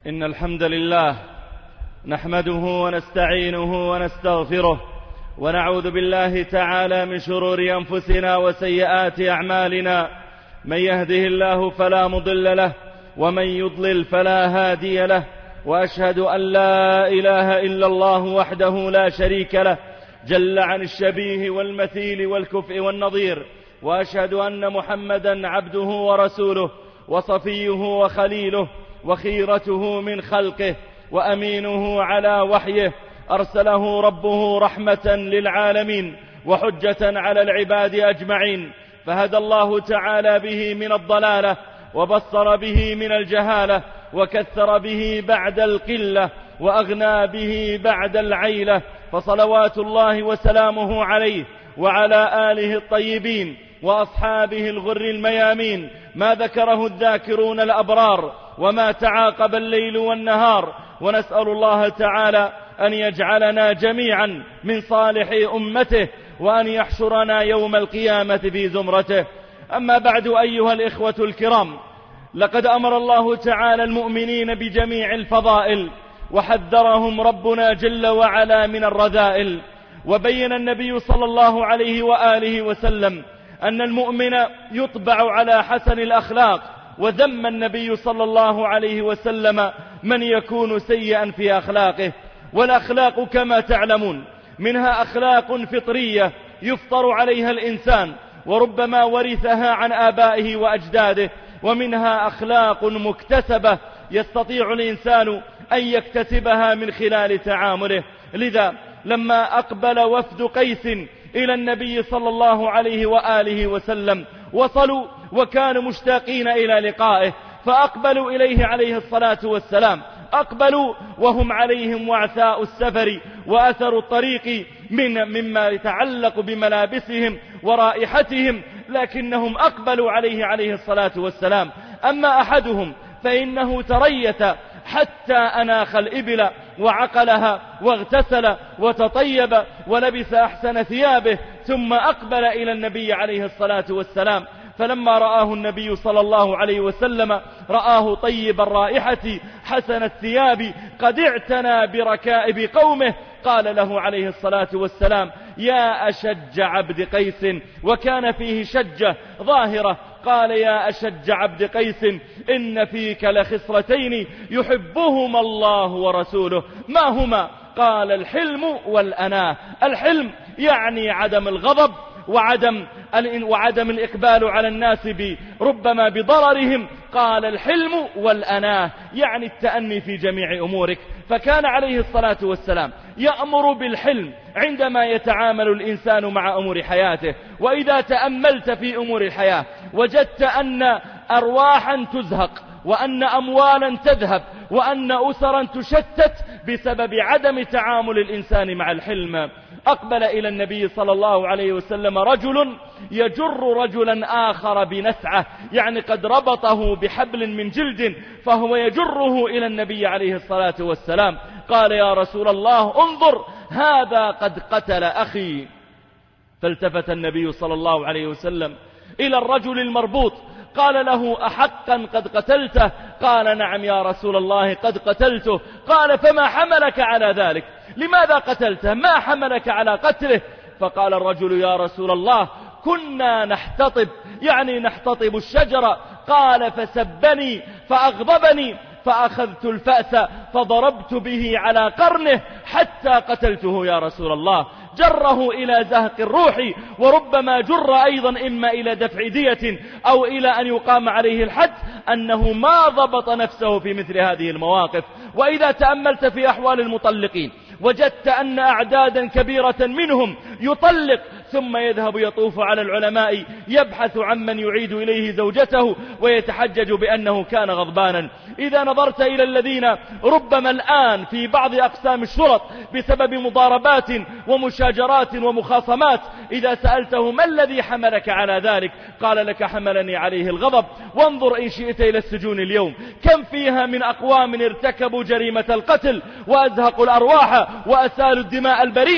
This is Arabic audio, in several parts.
إن الحمد لله نحمده ونستعينه ونستغفره ونعوذ بالله تعالى من شرور أنفسنا وسيئات أعمالنا. من يهده الله فلا مضل له ومن يضلل فلا هادي له، وأشهد أن لا إله إلا الله وحده لا شريك له جل عن الشبيه والمثيل والكفء والنظير، وأشهد أن محمدا عبده ورسوله وصفيه وخليله وخيرته من خلقه وأمينه على وحيه، أرسله ربه رحمة للعالمين وحجة على العباد أجمعين، فهدى الله تعالى به من الضلالة وبصر به من الجهالة وكثر به بعد القلة وأغنى به بعد العيلة، فصلوات الله وسلامه عليه وعلى آله الطيبين وأصحابه الغر الميامين، ما ذكره الذاكرون الأبرار وما تعاقب الليل والنهار. ونسأل الله تعالى أن يجعلنا جميعا من صالح أمته، وأن يحشرنا يوم القيامة في زمرته. أما بعد أيها الإخوة الكرام، لقد أمر الله تعالى المؤمنين بجميع الفضائل، وحذرهم ربنا جل وعلا من الرذائل. وبين النبي صلى الله عليه وآله وسلم أن المؤمن يطبع على حسن الأخلاق، وذم النبي صلى الله عليه وسلم من يكون سيئا في أخلاقه. والأخلاق كما تعلمون منها أخلاق فطرية يفطر عليها الإنسان وربما ورثها عن آبائه وأجداده، ومنها أخلاق مكتسبة يستطيع الإنسان أن يكتسبها من خلال تعامله. لذا لما أقبل وفد قيس إلى النبي صلى الله عليه وآله وسلم وصلوا وكانوا مشتاقين إلى لقائه، فأقبلوا إليه عليه الصلاة والسلام، أقبلوا وهم عليهم وعثاء السفر وأثر الطريق مما يتعلق بملابسهم ورائحتهم، لكنهم أقبلوا عليه الصلاة والسلام. أما أحدهم فإنه تريث حتى أناخ الإبل وعقلها واغتسل وتطيب ولبس أحسن ثيابه، ثم أقبل إلى النبي عليه الصلاة والسلام. فلما رآه النبي صلى الله عليه وسلم رآه طيب الرائحة حسن الثياب قد اعتنى بركائب قومه، قال له عليه الصلاة والسلام: يا أشج عبد قيس، وكان فيه شجة ظاهرة، قال: يا أشج عبد قيس، إن فيك لخصلتين يحبهما الله ورسوله، ما هما؟ قال: الحلم والأناة. الحلم يعني عدم الغضب وعدم الإقبال على الناس ربما بضررهم. قال: الحلم والأناة يعني التأني في جميع أمورك. فكان عليه الصلاة والسلام يأمر بالحلم عندما يتعامل الإنسان مع أمور حياته. وإذا تأملت في أمور الحياة وجدت أن أرواحا تزهق، وأن أموالا تذهب، وأن أسرا تشتت بسبب عدم تعامل الإنسان مع الحلم. أقبل إلى النبي صلى الله عليه وسلم رجل يجر رجلا آخر بنسعه، يعني قد ربطه بحبل من جلد فهو يجره إلى النبي عليه الصلاة والسلام. قال: يا رسول الله انظر، هذا قد قتل أخي. فالتفت النبي صلى الله عليه وسلم إلى الرجل المربوط، قال له: أحقا قد قتلته؟ قال: نعم يا رسول الله قد قتلته. قال: فما حملك على ذلك؟ لماذا قتلته؟ ما حملك على قتله؟ فقال الرجل: يا رسول الله كنا نحتطب، يعني نحتطب الشجرة. قال: فسبني فأغضبني، فأخذت الفأس فضربت به على قرنه حتى قتلته يا رسول الله. جره إلى زهق الروح، وربما جر أيضا إما إلى دفع دية أو إلى أن يقام عليه الحد، أنه ما ضبط نفسه في مثل هذه المواقف. وإذا تأملت في أحوال المطلقين وجدت أن أعدادا كبيرة منهم يطلق ثم يذهب يطوف على العلماء يبحث عمن يعيد إليه زوجته ويتحجج بأنه كان غضبانا. إذا نظرت إلى الذين ربما الآن في بعض أقسام الشرط بسبب مضاربات ومشاجرات ومخاصمات، إذا سألته: ما الذي حملك على ذلك؟ قال: لك حملني عليه الغضب. وانظر إن شئت إلى السجون اليوم، كم فيها من أقوام ارتكبوا جريمة القتل وأزهقوا الأرواح وأسالوا الدماء البريئة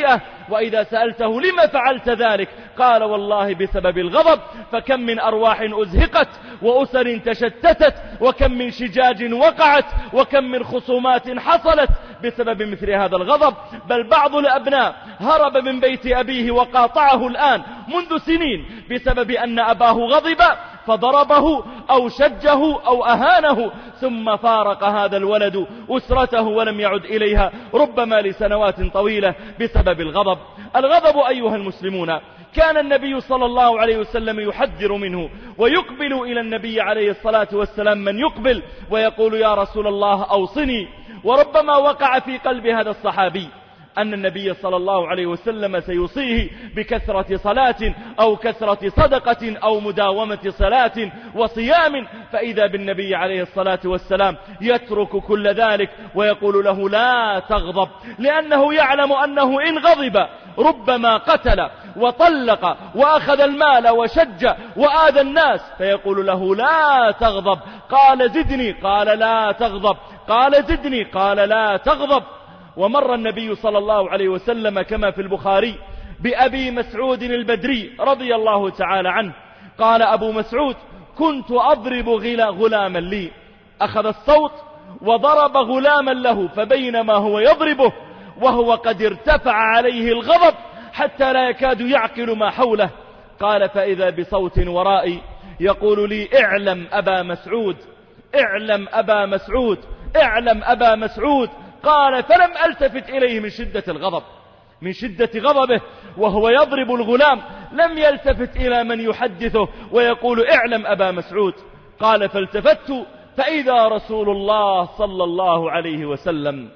وإذا سألته لما فعلت ذلك قال والله بسبب الغضب. فكم من أرواح أزهقت وأسر تشتتت، وكم من شجاج وقعت، وكم من خصومات حصلت بسبب مثل هذا الغضب. بل بعض الأبناء هرب من بيت أبيه وقاطعه الآن منذ سنين بسبب أن أباه غضب فضربه أو شجه أو أهانه، ثم فارق هذا الولد أسرته ولم يعد إليها ربما لسنوات طويلة بسبب الغضب. الغضب أيها المسلمون كان النبي صلى الله عليه وسلم يحذر منه، ويقبل إلى النبي عليه الصلاة والسلام من يقبل ويقول يا رسول الله أوصني. وربما وقع في قلب هذا الصحابي أن النبي صلى الله عليه وسلم سيوصيه بكثرة صلاة أو كثرة صدقة أو مداومة صلاة وصيام، فإذا بالنبي عليه الصلاة والسلام يترك كل ذلك ويقول له لا تغضب، لأنه يعلم أنه إن غضب ربما قتل وطلق وأخذ المال وشج وآذى الناس، فيقول له لا تغضب. قال زدني، قال لا تغضب، قال زدني، قال لا تغضب. ومر النبي صلى الله عليه وسلم كما في البخاري بأبي مسعود البدري رضي الله تعالى عنه، قال أبو مسعود كنت أضرب غلاما لي، أخذ الصوت وضرب غلاما له، فبينما هو يضربه وهو قد ارتفع عليه الغضب حتى لا يكاد يعقل ما حوله، قال فإذا بصوت ورائي يقول لي اعلم أبا مسعود، اعلم أبا مسعود، اعلم أبا مسعود. قال فلم ألتفت إليه من شدة الغضب، من شدة غضبه وهو يضرب الغلام لم يلتفت إلى من يحدثه ويقول اعلم أبا مسعود. قال فالتفت فإذا رسول الله صلى الله عليه وسلم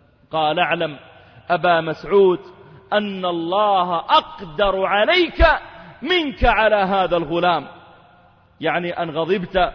قال اعلم أبا مسعود أن الله أقدر عليك منك على هذا الغلام، يعني أن غضبت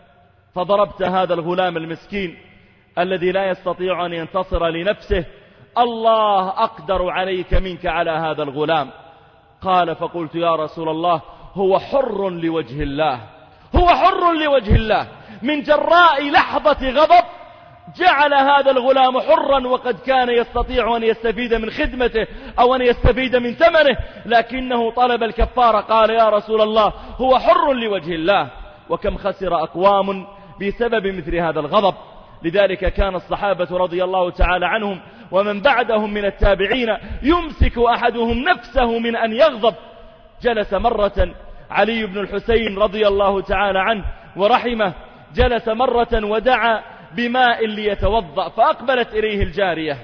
فضربت هذا الغلام المسكين الذي لا يستطيع أن ينتصر لنفسه، الله أقدر عليك منك على هذا الغلام. قال فقلت يا رسول الله هو حر لوجه الله، هو حر لوجه الله، من جراء لحظة غضب جعل هذا الغلام حرا، وقد كان يستطيع أن يستفيد من خدمته أو أن يستفيد من ثمنه، لكنه طلب الكفارة. قال يا رسول الله هو حر لوجه الله. وكم خسر أقوام بسبب مثل هذا الغضب. لذلك كان الصحابة رضي الله تعالى عنهم ومن بعدهم من التابعين يمسك أحدهم نفسه من أن يغضب. جلس مرة علي بن الحسين رضي الله تعالى عنه ورحمه، جلس مرة ودعا بماء ليتوضأ، فأقبلت إليه الجارية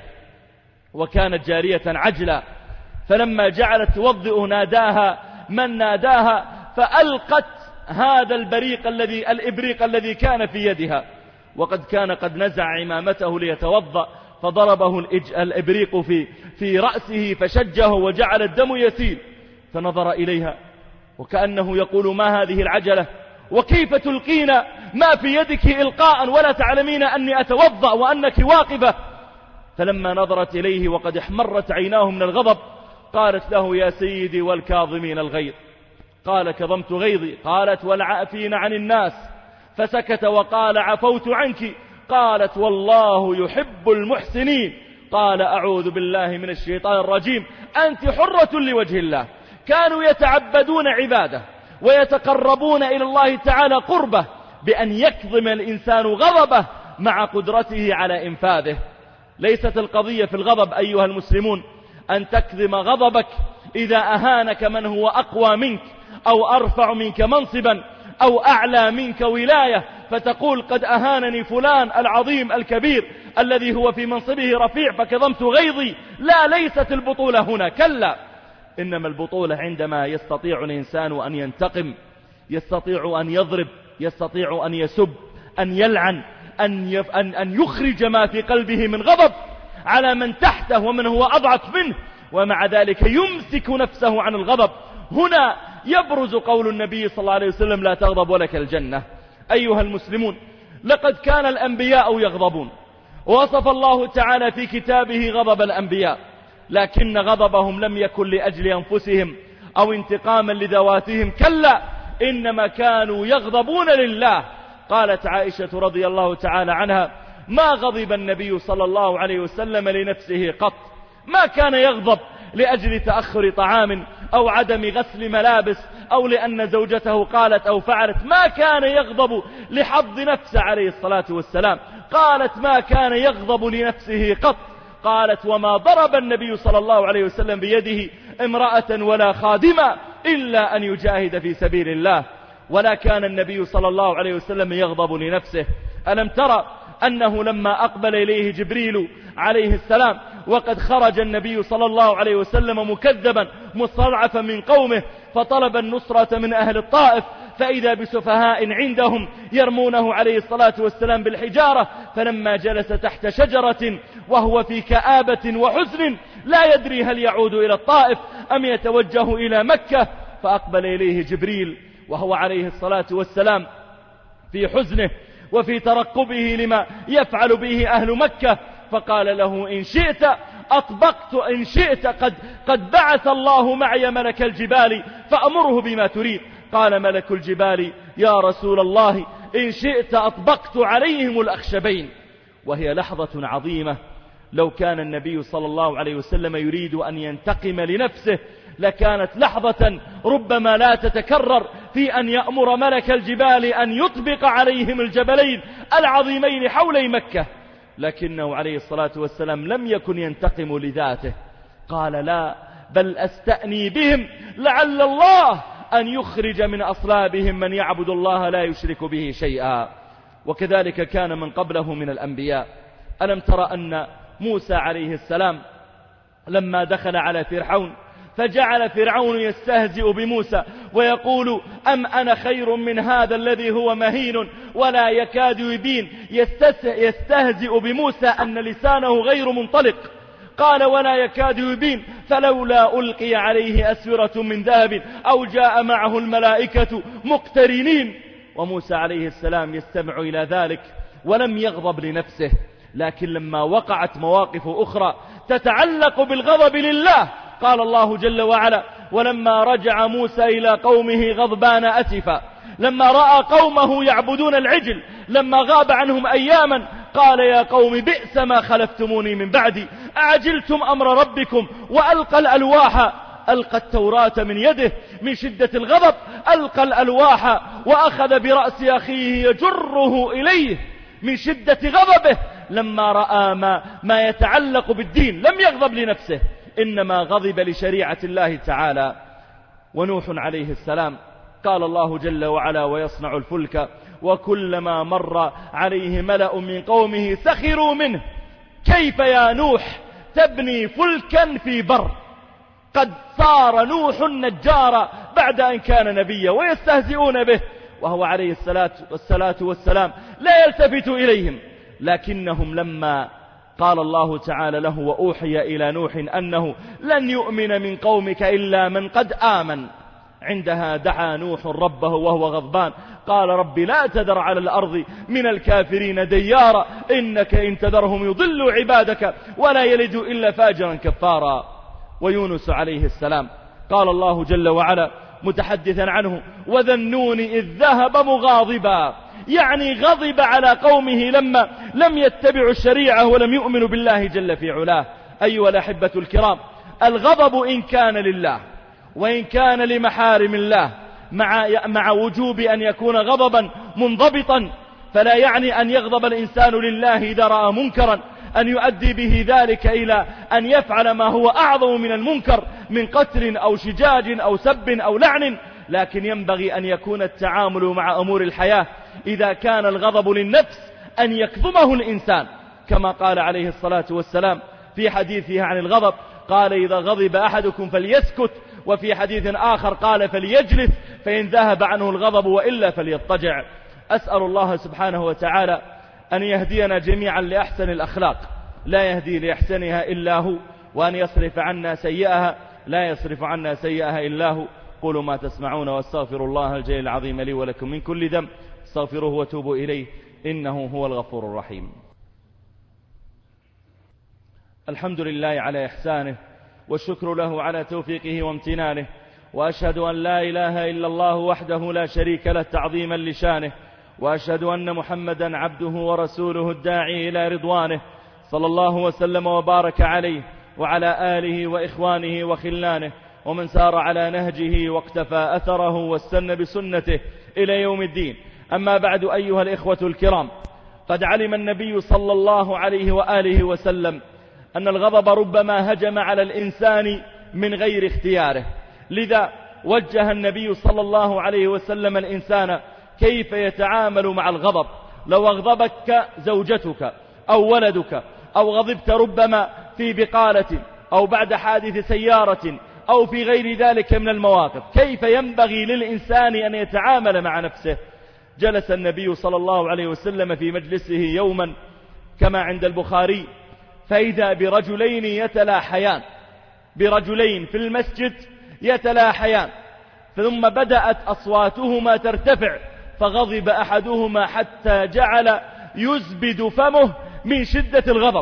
وكانت جارية عجلة، فلما جعلت توضئ ناداها من ناداها، فألقت هذا الإبريق الذي كان في يدها، وقد كان قد نزع عمامته ليتوضأ، فضربه الإبريق في رأسه فشجه وجعل الدم يسيل، فنظر إليها وكأنه يقول ما هذه العجلة، وكيف تلقين ما في يدك إلقاء ولا تعلمين أني أتوضأ وأنك واقفة. فلما نظرت إليه وقد احمرت عيناه من الغضب قالت له يا سيدي والكاظمين الغيظ. قال كظمت غيظي. قالت والعافين عن الناس. فسكت وقال عفوت عنك. قالت والله يحب المحسنين. قال أعوذ بالله من الشيطان الرجيم، أنت حرة لوجه الله. كانوا يتعبدون عباده ويتقربون إلى الله تعالى قربه بأن يكظم الإنسان غضبه مع قدرته على إنفاذه. ليست القضية في الغضب أيها المسلمون أن تكظم غضبك إذا أهانك من هو أقوى منك أو أرفع منك منصبا أو أعلى منك ولاية، فتقول قد أهانني فلان العظيم الكبير الذي هو في منصبه رفيع فكظمت غيظي. لا، ليست البطولة هنا، كلا، إنما البطولة عندما يستطيع الإنسان أن ينتقم، يستطيع أن يضرب، يستطيع أن يسب، أن يلعن، أن يخرج ما في قلبه من غضب على من تحته ومن هو أضعف منه، ومع ذلك يمسك نفسه عن الغضب. هنا يبرز قول النبي صلى الله عليه وسلم لا تغضب ولك الجنة. أيها المسلمون، لقد كان الأنبياء يغضبون، ووصف الله تعالى في كتابه غضب الأنبياء، لكن غضبهم لم يكن لأجل أنفسهم أو انتقاما لذواتهم، كلا، إنما كانوا يغضبون لله. قالت عائشة رضي الله تعالى عنها ما غضب النبي صلى الله عليه وسلم لنفسه قط، ما كان يغضب لأجل تأخر طعام أو عدم غسل ملابس أو لأن زوجته قالت أو فعلت، ما كان يغضب لحظ نفسه عليه الصلاة والسلام. قالت ما كان يغضب لنفسه قط. قالت وما ضرب النبي صلى الله عليه وسلم بيده امرأة ولا خادمة إلا أن يجاهد في سبيل الله، ولا كان النبي صلى الله عليه وسلم يغضب لنفسه. ألم ترى أنه لما أقبل إليه جبريل عليه السلام وقد خرج النبي صلى الله عليه وسلم مكذبا مستضعفا من قومه، فطلب النصرة من أهل الطائف، فإذا بسفهاء عندهم يرمونه عليه الصلاة والسلام بالحجارة، فلما جلس تحت شجرة وهو في كآبة وحزن لا يدري هل يعود إلى الطائف أم يتوجه إلى مكة، فأقبل إليه جبريل وهو عليه الصلاة والسلام في حزنه وفي ترقبه لما يفعل به أهل مكة، فقال له إن شئت أطبقت، إن شئت قد بعث الله معي ملك الجبال فأمره بما تريد. قال ملك الجبال يا رسول الله إن شئت أطبقت عليهم الأخشبين. وهي لحظة عظيمة، لو كان النبي صلى الله عليه وسلم يريد أن ينتقم لنفسه لكانت لحظة ربما لا تتكرر في أن يأمر ملك الجبال أن يطبق عليهم الجبلين العظيمين حولي مكة، لكنه عليه الصلاة والسلام لم يكن ينتقم لذاته. قال لا، بل أستأني بهم لعل الله أن يخرج من أصلابهم من يعبد الله لا يشرك به شيئا. وكذلك كان من قبله من الأنبياء. ألم ترى أن موسى عليه السلام لما دخل على فرعون فجعل فرعون يستهزئ بموسى ويقول أم أنا خير من هذا الذي هو مهين ولا يكاد يبين، يستهزئ بموسى أن لسانه غير منطلق. قال ولا يكاد يبين فلولا ألقي عليه أسورة من ذهب أو جاء معه الملائكة مقترنين. وموسى عليه السلام يستمع إلى ذلك ولم يغضب لنفسه، لكن لما وقعت مواقف أخرى تتعلق بالغضب لله قال الله جل وعلا ولما رجع موسى إلى قومه غضبان أسفا لما رأى قومه يعبدون العجل، لما غاب عنهم أياما قال يا قوم بئس ما خلفتموني من بعدي أعجلتم أمر ربكم وألقى الألواح، ألقى التوراة من يده من شدة الغضب، ألقى الألواح وأخذ برأس أخيه يجره إليه من شدة غضبه. لما رأى ما يتعلق بالدين لم يغضب لنفسه، إنما غضب لشريعة الله تعالى. ونوح عليه السلام قال الله جل وعلا ويصنع الفلك وكلما مر عليه ملأ من قومه سخروا منه كيف يا نوح تبني فلكا في بر، قد صار نوح النجار بعد أن كان نبيا، ويستهزئون به وهو عليه الصلاة والسلام لا يلتفت إليهم. لكنهم لما قال الله تعالى له وأوحي إلى نوح أنه لن يؤمن من قومك إلا من قد آمن، عندها دعا نوح ربه وهو غضبان قال رب لا تذر على الأرض من الكافرين ديارا إنك إن تذرهم يضلوا عبادك ولا يلدوا إلا فاجرا كفارا. ويونس عليه السلام قال الله جل وعلا متحدثا عنه وذا النون إذ ذهب مغاضبا، يعني غضب على قومه لما لم يتبعوا الشريعة ولم يؤمنوا بالله جل في علاه. أيها الأحبة الكرام، الغضب إن كان لله وإن كان لمحارم الله مع وجوب أن يكون غضبا منضبطا، فلا يعني أن يغضب الإنسان لله إذا رأى منكرا أن يؤدي به ذلك إلى أن يفعل ما هو أعظم من المنكر من قتل أو شجاج أو سب أو لعن، لكن ينبغي أن يكون التعامل مع أمور الحياة إذا كان الغضب للنفس أن يكظمه الإنسان، كما قال عليه الصلاة والسلام في حديثه عن الغضب قال إذا غضب أحدكم فليسكت، وفي حديث آخر قال فليجلس فإن ذهب عنه الغضب وإلا فليضطجع. أسأل الله سبحانه وتعالى أن يهدينا جميعا لأحسن الأخلاق لا يهدي لأحسنها إلا هو، وأن يصرف عنا سيئها لا يصرف عنا سيئها إلا هو. قولوا ما تسمعون واستغفر الله الجليل العظيم لي ولكم من كل ذنب استغفروه وتوبوا إليه إنه هو الغفور الرحيم. الحمد لله على إحسانه والشكر له على توفيقه وامتنانه، وأشهد أن لا إله إلا الله وحده لا شريك له تعظيما لشانه، وأشهد أن محمدا عبده ورسوله الداعي إلى رضوانه، صلى الله وسلم وبارك عليه وعلى آله وإخوانه وخلانه ومن سار على نهجه واقتفى أثره واستنى بسنته إلى يوم الدين. أما بعد، أيها الإخوة الكرام، قد علم النبي صلى الله عليه وآله وسلم أن الغضب ربما هجم على الإنسان من غير اختياره، لذا وجه النبي صلى الله عليه وسلم الإنسان كيف يتعامل مع الغضب. لو أغضبك زوجتك أو ولدك أو غضبت ربما في بقالة أو بعد حادث سيارة أو في غير ذلك من المواقف، كيف ينبغي للإنسان أن يتعامل مع نفسه؟ جلس النبي صلى الله عليه وسلم في مجلسه يوما كما عند البخاري، فإذا برجلين يتلاحيان، برجلين في المسجد يتلاحيان، ثم بدأت أصواتهما ترتفع، فغضب أحدهما حتى جعل يزبد فمه من شدة الغضب،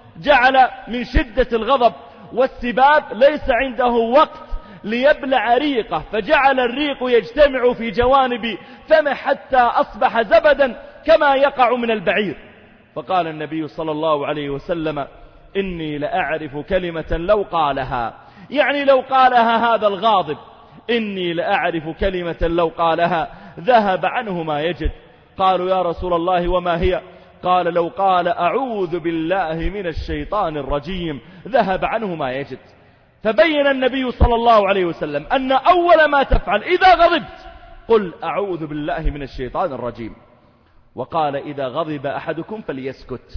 جعل من شدة الغضب والسباب ليس عنده وقت ليبلع ريقه، فجعل الريق يجتمع في جوانب فمه حتى أصبح زبدا كما يقع من البعير. فقال النبي صلى الله عليه وسلم: إني لأعرف كلمة لو قالها، يعني لو قالها هذا الغاضب، إني لأعرف كلمة لو قالها ذهب عنه ما يجد. قالوا: يا رسول الله وما هي؟ قال: لو قال أعوذ بالله من الشيطان الرجيم ذهب عنه ما يجد. فبين النبي صلى الله عليه وسلم أن أول ما تفعل إذا غضبت قل أعوذ بالله من الشيطان الرجيم، وقال: إذا غضب أحدكم فليسكت.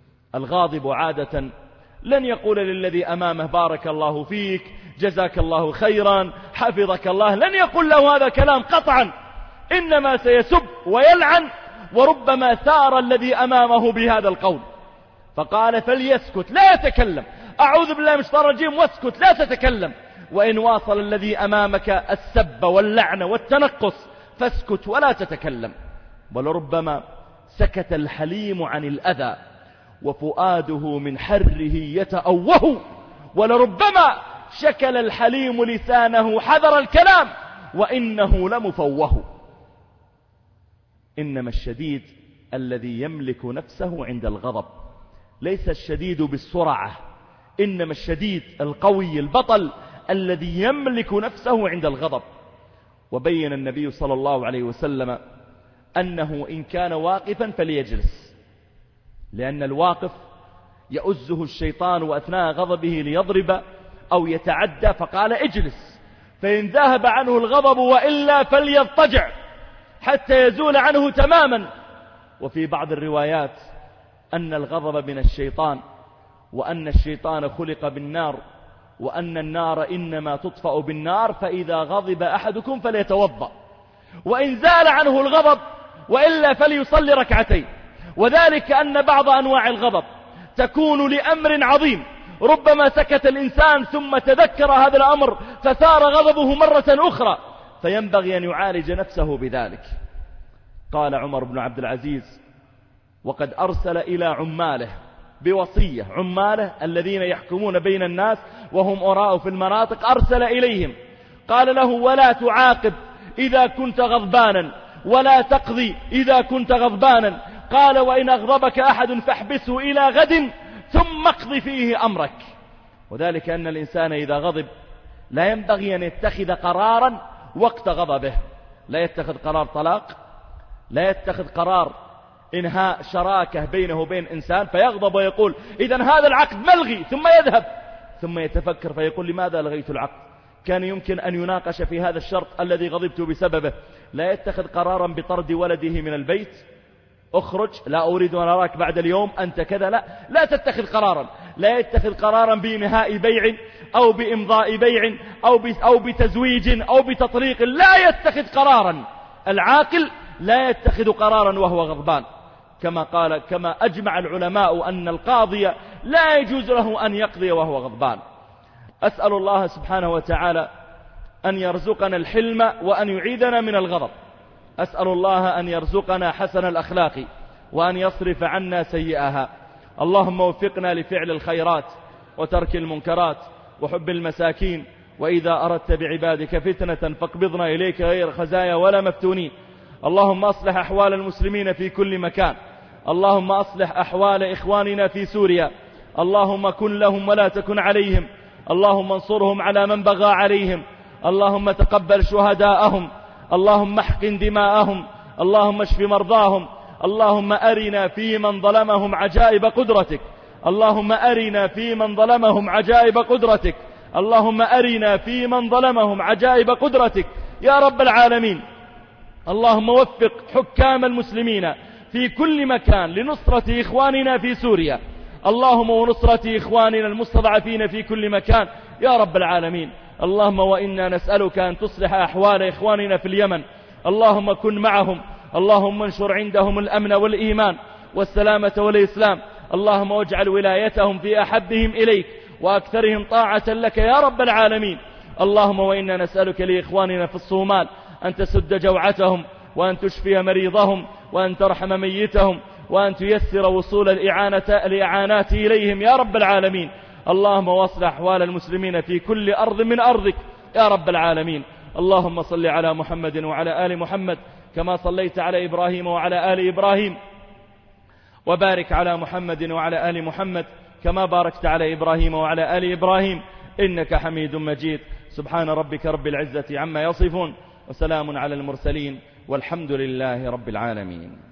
الغاضب عادة لن يقول للذي أمامه بارك الله فيك، جزاك الله خيرا، حفظك الله، لن يقول له هذا كلام قطعا، إنما سيسب ويلعن، وربما ثار الذي أمامه بهذا القول. فقال: فليسكت، لا يتكلم، أعوذ بالله من الشيطان الرجيم واسكت، لا تتكلم. وإن واصل الذي أمامك السب واللعن والتنقص فاسكت ولا تتكلم. ولربما سكت الحليم عن الأذى وفؤاده من حره يتأوه، ولربما شكل الحليم لسانه حذر الكلام وإنه لمفوه. إنما الشديد الذي يملك نفسه عند الغضب، ليس الشديد بالسرعة، إنما الشديد القوي البطل الذي يملك نفسه عند الغضب. وبين النبي صلى الله عليه وسلم أنه إن كان واقفا فليجلس، لأن الواقف يؤزه الشيطان وأثناء غضبه ليضرب أو يتعدى، فقال: اجلس، فإن ذهب عنه الغضب وإلا فليضطجع حتى يزول عنه تماما. وفي بعض الروايات أن الغضب من الشيطان، وأن الشيطان خلق بالنار، وأن النار إنما تطفأ بالنار، فإذا غضب أحدكم فليتوضأ، وإن زال عنه الغضب وإلا فليصلي ركعتين. وذلك أن بعض أنواع الغضب تكون لأمر عظيم، ربما سكت الإنسان ثم تذكر هذا الأمر فثار غضبه مرة أخرى، فينبغي أن يعالج نفسه بذلك. قال عمر بن عبد العزيز وقد أرسل إلى عماله بوصية، عماله الذين يحكمون بين الناس وهم أراء في المناطق، أرسل إليهم قال له: ولا تعاقب إذا كنت غضبانا، ولا تقضي إذا كنت غضبانا. قال: وإن أغضبك أحد فاحبسه إلى غد ثم اقضي فيه أمرك. وذلك أن الإنسان إذا غضب لا ينبغي أن يتخذ قرارا وقت غضبه، لا يتخذ قرار طلاق، لا يتخذ قرار إنهاء شراكة بينه وبين إنسان فيغضب ويقول إذن هذا العقد ملغي، ثم يذهب ثم يتفكر فيقول: لماذا لغيت العقد؟ كان يمكن أن يناقش في هذا الشرط الذي غضبت بسببه. لا يتخذ قرارا بطرد ولده من البيت، اخرج، لا أريد أن أراك بعد اليوم، أنت كذا، لا تتخذ قرارا. لا يتخذ قرارا بإنهاء بيع أو بإمضاء بيع أو بتزويج أو بتطليق، لا يتخذ قرارا. العاقل لا يتخذ قرارا وهو غضبان، كما أجمع العلماء أن القاضي لا يجوز له أن يقضي وهو غضبان. أسأل الله سبحانه وتعالى أن يرزقنا الحلم وأن يعيدنا من الغضب. أسأل الله أن يرزقنا حسن الأخلاق وأن يصرف عنا سيئها. اللهم وفقنا لفعل الخيرات وترك المنكرات وحب المساكين، وإذا أردت بعبادك فتنة فاقبضنا إليك غير خزايا ولا مفتونين. اللهم أصلح أحوال المسلمين في كل مكان، اللهم أصلح أحوال إخواننا في سوريا، اللهم كن لهم ولا تكن عليهم، اللهم انصرهم على من بغى عليهم، اللهم تقبل شهداءهم، اللهم احقن دماءهم، اللهم اشف مرضاهم، اللهم أرنا في من ظلمهم عجائب قدرتك، اللهم أرنا في من ظلمهم عجائب قدرتك، اللهم أرنا في من ظلمهم عجائب قدرتك يا رب العالمين. اللهم وفق حكام المسلمين في كل مكان لنصرة إخواننا في سوريا، اللهم ونصرة إخواننا المستضعفين في كل مكان يا رب العالمين. اللهم وإنا نسألك أن تصلح أحوال إخواننا في اليمن، اللهم كن معهم، اللهم انشر عندهم الأمن والإيمان والسلامة والإسلام، اللهم واجعل ولايتهم في أحبهم إليك وأكثرهم طاعة لك يا رب العالمين. اللهم وإنا نسألك لإخواننا في الصومال أن تسد جوعتهم، وأن تشفي مريضهم، وأن ترحم ميتهم، وأن تيسر وصول الإعانات إليهم يا رب العالمين. اللهم واصلح أحوال المسلمين في كل أرض من أرضك يا رب العالمين. اللهم صل على محمد وعلى آل محمد كما صليت على إبراهيم وعلى آل إبراهيم، وبارك على محمد وعلى آل محمد كما باركت على إبراهيم وعلى آل إبراهيم إنك حميد مجيد. سبحان ربك رب العزة عما يصفون، وسلام على المرسلين، والحمد لله رب العالمين.